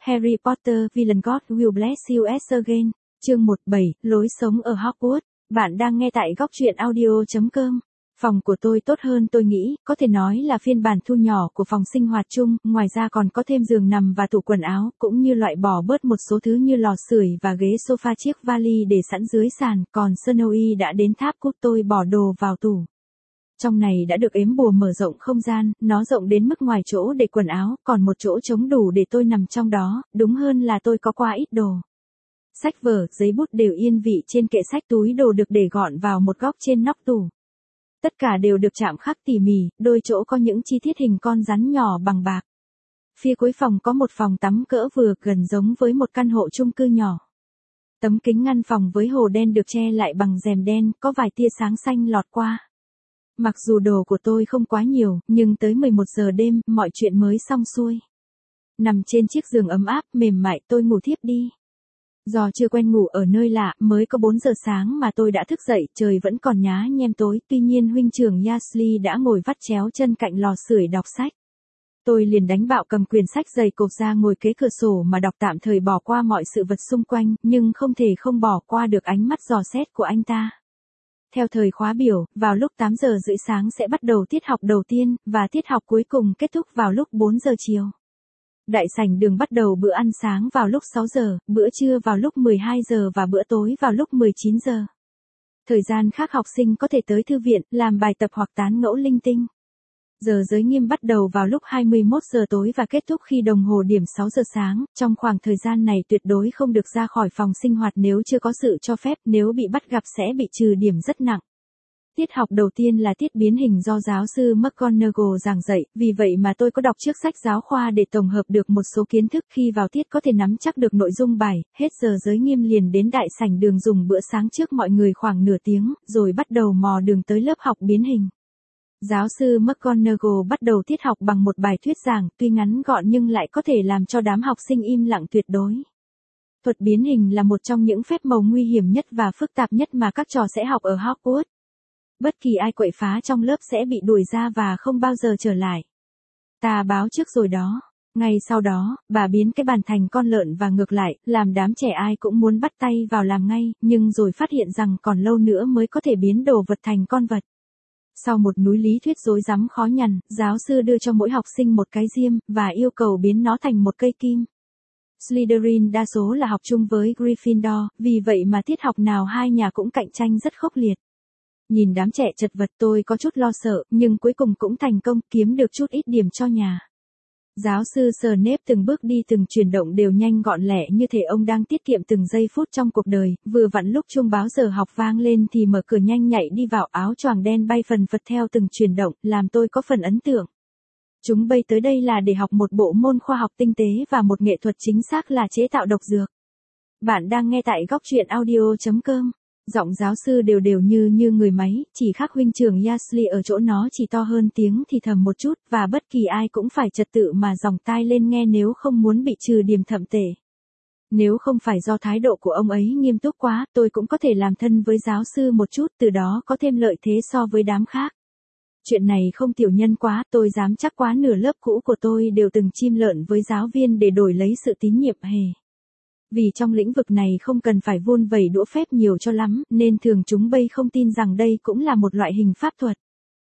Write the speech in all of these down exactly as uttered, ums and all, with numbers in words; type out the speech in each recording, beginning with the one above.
Harry Potter Villain God Will Bless You As Again, chương một bảy, lối sống ở Hogwarts. Bạn đang nghe tại góc truyện audio chấm com. Phòng của tôi tốt hơn tôi nghĩ, có thể nói là phiên bản thu nhỏ của phòng sinh hoạt chung, ngoài ra còn có thêm giường nằm và tủ quần áo, cũng như loại bỏ bớt một số thứ như lò sưởi và ghế sofa chiếc vali để sẵn dưới sàn, còn Snowy đã đến tháp cút tôi bỏ đồ vào tủ. Trong này đã được ếm bùa mở rộng không gian, nó rộng đến mức ngoài chỗ để quần áo, còn một chỗ trống đủ để tôi nằm trong đó, đúng hơn là tôi có quá ít đồ. Sách vở, giấy bút đều yên vị trên kệ sách, túi đồ được để gọn vào một góc trên nóc tủ. Tất cả đều được chạm khắc tỉ mỉ, đôi chỗ có những chi tiết hình con rắn nhỏ bằng bạc. Phía cuối phòng có một phòng tắm cỡ vừa, gần giống với một căn hộ chung cư nhỏ. Tấm kính ngăn phòng với hồ đen được che lại bằng rèm đen, có vài tia sáng xanh lọt qua. Mặc dù đồ của tôi không quá nhiều, nhưng tới mười một giờ đêm, mọi chuyện mới xong xuôi. Nằm trên chiếc giường ấm áp, mềm mại, tôi ngủ thiếp đi. Do chưa quen ngủ ở nơi lạ, mới có bốn giờ sáng mà tôi đã thức dậy, trời vẫn còn nhá nhem tối, tuy nhiên huynh trưởng Dursley đã ngồi vắt chéo chân cạnh lò sưởi đọc sách. Tôi liền đánh bạo cầm quyển sách dày cộp ra ngồi kế cửa sổ mà đọc, tạm thời bỏ qua mọi sự vật xung quanh, nhưng không thể không bỏ qua được ánh mắt dò xét của anh ta. Theo thời khóa biểu, vào lúc tám giờ rưỡi sáng sẽ bắt đầu tiết học đầu tiên, và tiết học cuối cùng kết thúc vào lúc bốn giờ chiều. Đại sảnh đường bắt đầu bữa ăn sáng vào lúc sáu giờ, bữa trưa vào lúc mười hai giờ và bữa tối vào lúc mười chín giờ. Thời gian khác học sinh có thể tới thư viện, làm bài tập hoặc tán ngẫu linh tinh. Giờ giới nghiêm bắt đầu vào lúc hai mươi mốt giờ tối và kết thúc khi đồng hồ điểm sáu giờ sáng, trong khoảng thời gian này tuyệt đối không được ra khỏi phòng sinh hoạt nếu chưa có sự cho phép, nếu bị bắt gặp sẽ bị trừ điểm rất nặng. Tiết học đầu tiên là tiết biến hình do giáo sư McGonagall giảng dạy, vì vậy mà tôi có đọc trước sách giáo khoa để tổng hợp được một số kiến thức, khi vào tiết có thể nắm chắc được nội dung bài. Hết giờ giới nghiêm liền đến đại sảnh đường dùng bữa sáng trước mọi người khoảng nửa tiếng, rồi bắt đầu mò đường tới lớp học biến hình. Giáo sư McGonagall bắt đầu tiết học bằng một bài thuyết giảng, tuy ngắn gọn nhưng lại có thể làm cho đám học sinh im lặng tuyệt đối. Thuật biến hình là một trong những phép màu nguy hiểm nhất và phức tạp nhất mà các trò sẽ học ở Hogwarts. Bất kỳ ai quậy phá trong lớp sẽ bị đuổi ra và không bao giờ trở lại. Ta báo trước rồi đó. Ngay sau đó, bà biến cái bàn thành con lợn và ngược lại, làm đám trẻ ai cũng muốn bắt tay vào làm ngay, nhưng rồi phát hiện rằng còn lâu nữa mới có thể biến đồ vật thành con vật. Sau một núi lý thuyết rối rắm khó nhằn, giáo sư đưa cho mỗi học sinh một cái diêm, và yêu cầu biến nó thành một cây kim. Slytherin đa số là học chung với Gryffindor, vì vậy mà tiết học nào hai nhà cũng cạnh tranh rất khốc liệt. Nhìn đám trẻ chật vật tôi có chút lo sợ, nhưng cuối cùng cũng thành công, kiếm được chút ít điểm cho nhà. Giáo sư Snape từng bước đi từng chuyển động đều nhanh gọn lẹ như thể ông đang tiết kiệm từng giây phút trong cuộc đời, vừa vặn lúc chuông báo giờ học vang lên thì mở cửa nhanh nhạy đi vào, áo choàng đen bay phần phật theo từng chuyển động, làm tôi có phần ấn tượng. Chúng bay tới đây là để học một bộ môn khoa học tinh tế và một nghệ thuật chính xác là chế tạo độc dược. Bạn đang nghe tại góc truyện audio chấm com. Giọng giáo sư đều đều như như người máy, chỉ khác huynh trưởng Dursley ở chỗ nó chỉ to hơn tiếng thì thầm một chút, và bất kỳ ai cũng phải trật tự mà dòng tai lên nghe nếu không muốn bị trừ điểm thậm tệ. Nếu không phải do thái độ của ông ấy nghiêm túc quá, tôi cũng có thể làm thân với giáo sư một chút, từ đó có thêm lợi thế so với đám khác. Chuyện này không tiểu nhân quá, tôi dám chắc quá nửa lớp cũ của tôi đều từng chim lợn với giáo viên để đổi lấy sự tín nhiệm hề. Vì trong lĩnh vực này không cần phải vun vẩy đũa phép nhiều cho lắm, nên thường chúng bay không tin rằng đây cũng là một loại hình pháp thuật.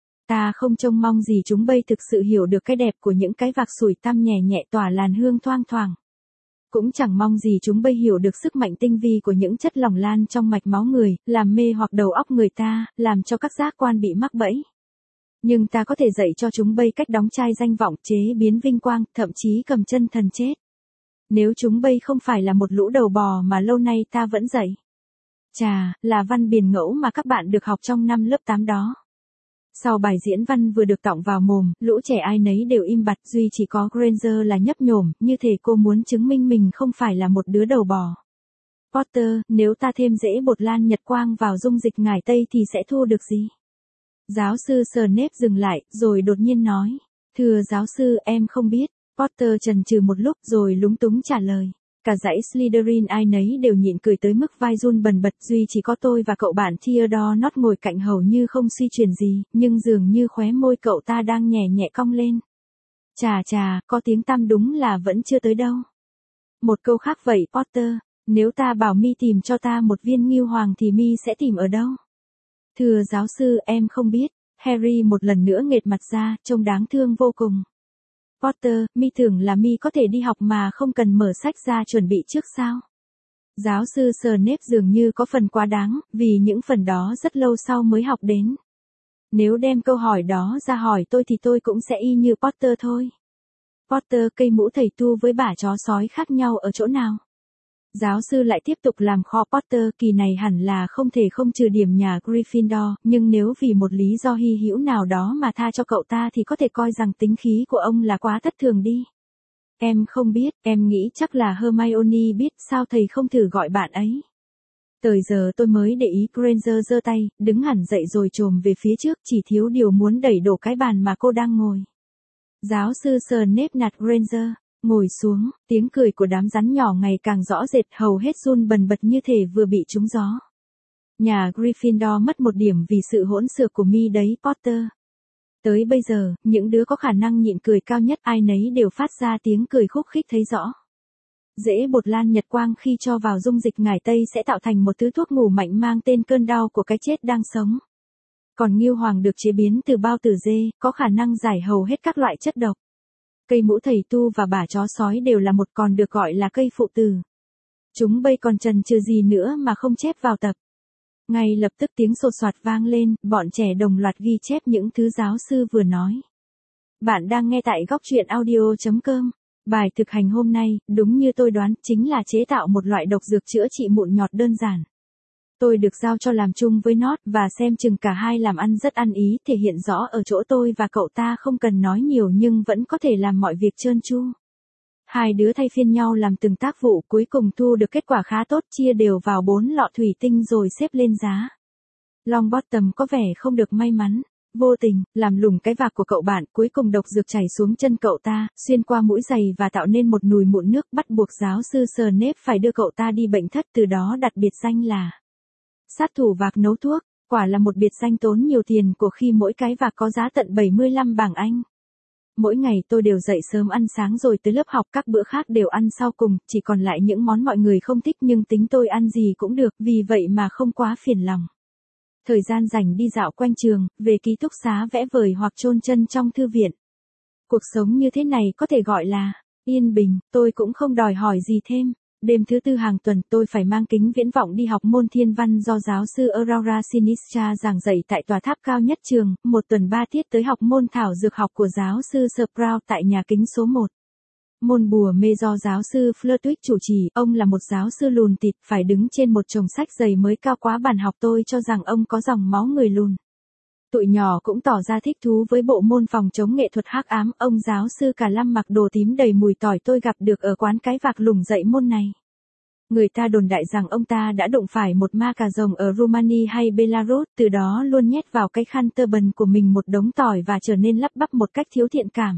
Ta không trông mong gì chúng bay thực sự hiểu được cái đẹp của những cái vạc sủi tăm nhẹ nhẹ tỏa làn hương thoang thoảng. Cũng chẳng mong gì chúng bay hiểu được sức mạnh tinh vi của những chất lỏng lan trong mạch máu người, làm mê hoặc đầu óc người ta, làm cho các giác quan bị mắc bẫy. Nhưng ta có thể dạy cho chúng bay cách đóng chai danh vọng, chế biến vinh quang, thậm chí cầm chân thần chết. Nếu chúng bay không phải là một lũ đầu bò mà lâu nay ta vẫn dạy. Chà, là văn biền ngẫu mà các bạn được học trong năm lớp tám đó. Sau bài diễn văn vừa được tọng vào mồm, lũ trẻ ai nấy đều im bặt, duy chỉ có Granger là nhấp nhổm, như thể cô muốn chứng minh mình không phải là một đứa đầu bò. Potter, nếu ta thêm rễ bột lan nhật quang vào dung dịch ngải tây thì sẽ thu được gì? Giáo sư Snape dừng lại, rồi đột nhiên nói. Thưa giáo sư, em không biết. Potter chần chừ một lúc rồi lúng túng trả lời. Cả dãy Slytherin ai nấy đều nhịn cười tới mức vai run bần bật, duy chỉ có tôi và cậu bạn Theodore Nott ngồi cạnh hầu như không suy chuyển gì, nhưng dường như khóe môi cậu ta đang nhẹ nhẹ cong lên. Chà chà, có tiếng tăm đúng là vẫn chưa tới đâu. Một câu khác vậy Potter, nếu ta bảo mi tìm cho ta một viên ngưu hoàng thì mi sẽ tìm ở đâu? Thưa giáo sư, em không biết. Harry một lần nữa nghệt mặt ra, trông đáng thương vô cùng. Potter, mi tưởng là mi có thể đi học mà không cần mở sách ra chuẩn bị trước sao? Giáo sư Snape dường như có phần quá đáng, vì những phần đó rất lâu sau mới học đến. Nếu đem câu hỏi đó ra hỏi tôi thì tôi cũng sẽ y như Potter thôi. Potter, cây mũ thầy tu với bả chó sói khác nhau ở chỗ nào? Giáo sư lại tiếp tục làm khó Potter, kỳ này hẳn là không thể không trừ điểm nhà Gryffindor, nhưng nếu vì một lý do hy hữu nào đó mà tha cho cậu ta thì có thể coi rằng tính khí của ông là quá thất thường đi. Em không biết, em nghĩ chắc là Hermione biết, sao thầy không thử gọi bạn ấy. Tới giờ tôi mới để ý. Granger giơ tay, đứng hẳn dậy rồi trồm về phía trước, chỉ thiếu điều muốn đẩy đổ cái bàn mà cô đang ngồi. Giáo sư Snape nạt Granger, ngồi xuống, tiếng cười của đám rắn nhỏ ngày càng rõ rệt, hầu hết run bần bật như thể vừa bị trúng gió. Nhà Gryffindor mất một điểm vì sự hỗn xược của mi đấy Potter. Tới bây giờ, những đứa có khả năng nhịn cười cao nhất ai nấy đều phát ra tiếng cười khúc khích thấy rõ. Rễ bột lan nhật quang khi cho vào dung dịch ngải tây sẽ tạo thành một thứ thuốc ngủ mạnh mang tên cơn đau của cái chết đang sống. Còn ngưu hoàng được chế biến từ bao tử dê, có khả năng giải hầu hết các loại chất độc. Cây mũ thầy tu và bả chó sói đều là một, còn được gọi là cây phụ tử. Chúng bây còn chần chừ gì nữa mà không chép vào tập. Ngay lập tức tiếng sột soạt vang lên, bọn trẻ đồng loạt ghi chép những thứ giáo sư vừa nói. Bạn đang nghe tại góc truyện audio chấm com. Bài thực hành hôm nay, đúng như tôi đoán, chính là chế tạo một loại độc dược chữa trị mụn nhọt đơn giản. Tôi được giao cho làm chung với Nott và xem chừng cả hai làm ăn rất ăn ý, thể hiện rõ ở chỗ tôi và cậu ta không cần nói nhiều nhưng vẫn có thể làm mọi việc trơn tru. Hai đứa thay phiên nhau làm từng tác vụ, cuối cùng thu được kết quả khá tốt, chia đều vào bốn lọ thủy tinh rồi xếp lên giá. Longbottom có vẻ không được may mắn. Vô tình, làm lủng cái vạc của cậu bạn, cuối cùng độc dược chảy xuống chân cậu ta, xuyên qua mũi giày và tạo nên một nùi mụn nước, bắt buộc giáo sư Snape phải đưa cậu ta đi bệnh thất, từ đó đặt biệt danh là sát thủ vạc nấu thuốc. Quả là một biệt danh tốn nhiều tiền của khi mỗi cái vạc có giá tận bảy mươi lăm bảng Anh. Mỗi ngày tôi đều dậy sớm ăn sáng rồi tới lớp học, các bữa khác đều ăn sau cùng, chỉ còn lại những món mọi người không thích nhưng tính tôi ăn gì cũng được, vì vậy mà không quá phiền lòng. Thời gian rảnh đi dạo quanh trường, về ký túc xá vẽ vời hoặc chôn chân trong thư viện. Cuộc sống như thế này có thể gọi là yên bình, tôi cũng không đòi hỏi gì thêm. Đêm thứ tư hàng tuần tôi phải mang kính viễn vọng đi học môn thiên văn do giáo sư Aurora Sinistra giảng dạy tại tòa tháp cao nhất trường, một tuần ba tiết tới học môn thảo dược học của giáo sư Sprout tại nhà kính số một. Môn bùa mê do giáo sư Flitwick chủ trì, ông là một giáo sư lùn tịt, phải đứng trên một chồng sách dày mới cao quá bàn học, tôi cho rằng ông có dòng máu người lùn. Tụi nhỏ cũng tỏ ra thích thú với bộ môn phòng chống nghệ thuật hắc ám, ông giáo sư cả lăm mặc đồ tím đầy mùi tỏi tôi gặp được ở quán cái vạc lủng dạy môn này. Người ta đồn đại rằng ông ta đã đụng phải một ma cà rồng ở Romania hay Belarus, từ đó luôn nhét vào cái khăn tơ bần của mình một đống tỏi và trở nên lắp bắp một cách thiếu thiện cảm.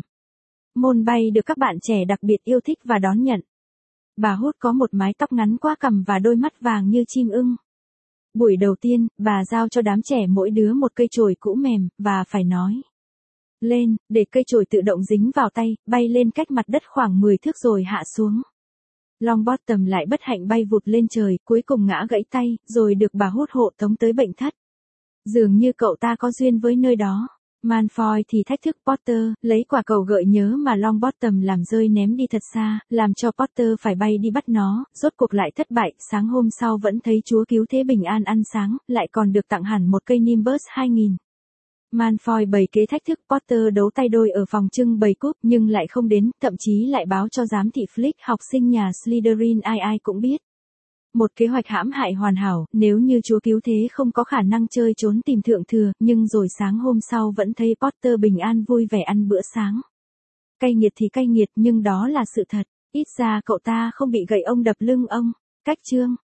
Môn bay được các bạn trẻ đặc biệt yêu thích và đón nhận. Bà Hút có một mái tóc ngắn quá cằm và đôi mắt vàng như chim ưng. Buổi đầu tiên, bà giao cho đám trẻ mỗi đứa một cây chổi cũ mềm, và phải nói lên, để cây chổi tự động dính vào tay, bay lên cách mặt đất khoảng mười thước rồi hạ xuống. Longbottom lại bất hạnh bay vụt lên trời, cuối cùng ngã gãy tay, rồi được bà Hút hộ tống tới bệnh thất. Dường như cậu ta có duyên với nơi đó. Malfoy thì thách thức Potter, lấy quả cầu gợi nhớ mà Longbottom làm rơi ném đi thật xa, làm cho Potter phải bay đi bắt nó, rốt cuộc lại thất bại, sáng hôm sau vẫn thấy Chúa Cứu Thế bình an ăn sáng, lại còn được tặng hẳn một cây Nimbus hai nghìn. Malfoy bày kế thách thức Potter đấu tay đôi ở phòng trưng bày cúp nhưng lại không đến, thậm chí lại báo cho giám thị Flick, học sinh nhà Slytherin ai ai cũng biết. Một kế hoạch hãm hại hoàn hảo, nếu như Chúa Cứu Thế không có khả năng chơi trốn tìm thượng thừa, nhưng rồi sáng hôm sau vẫn thấy Potter bình an vui vẻ ăn bữa sáng. Cay nghiệt thì cay nghiệt nhưng đó là sự thật, ít ra cậu ta không bị gậy ông đập lưng ông. Cách chương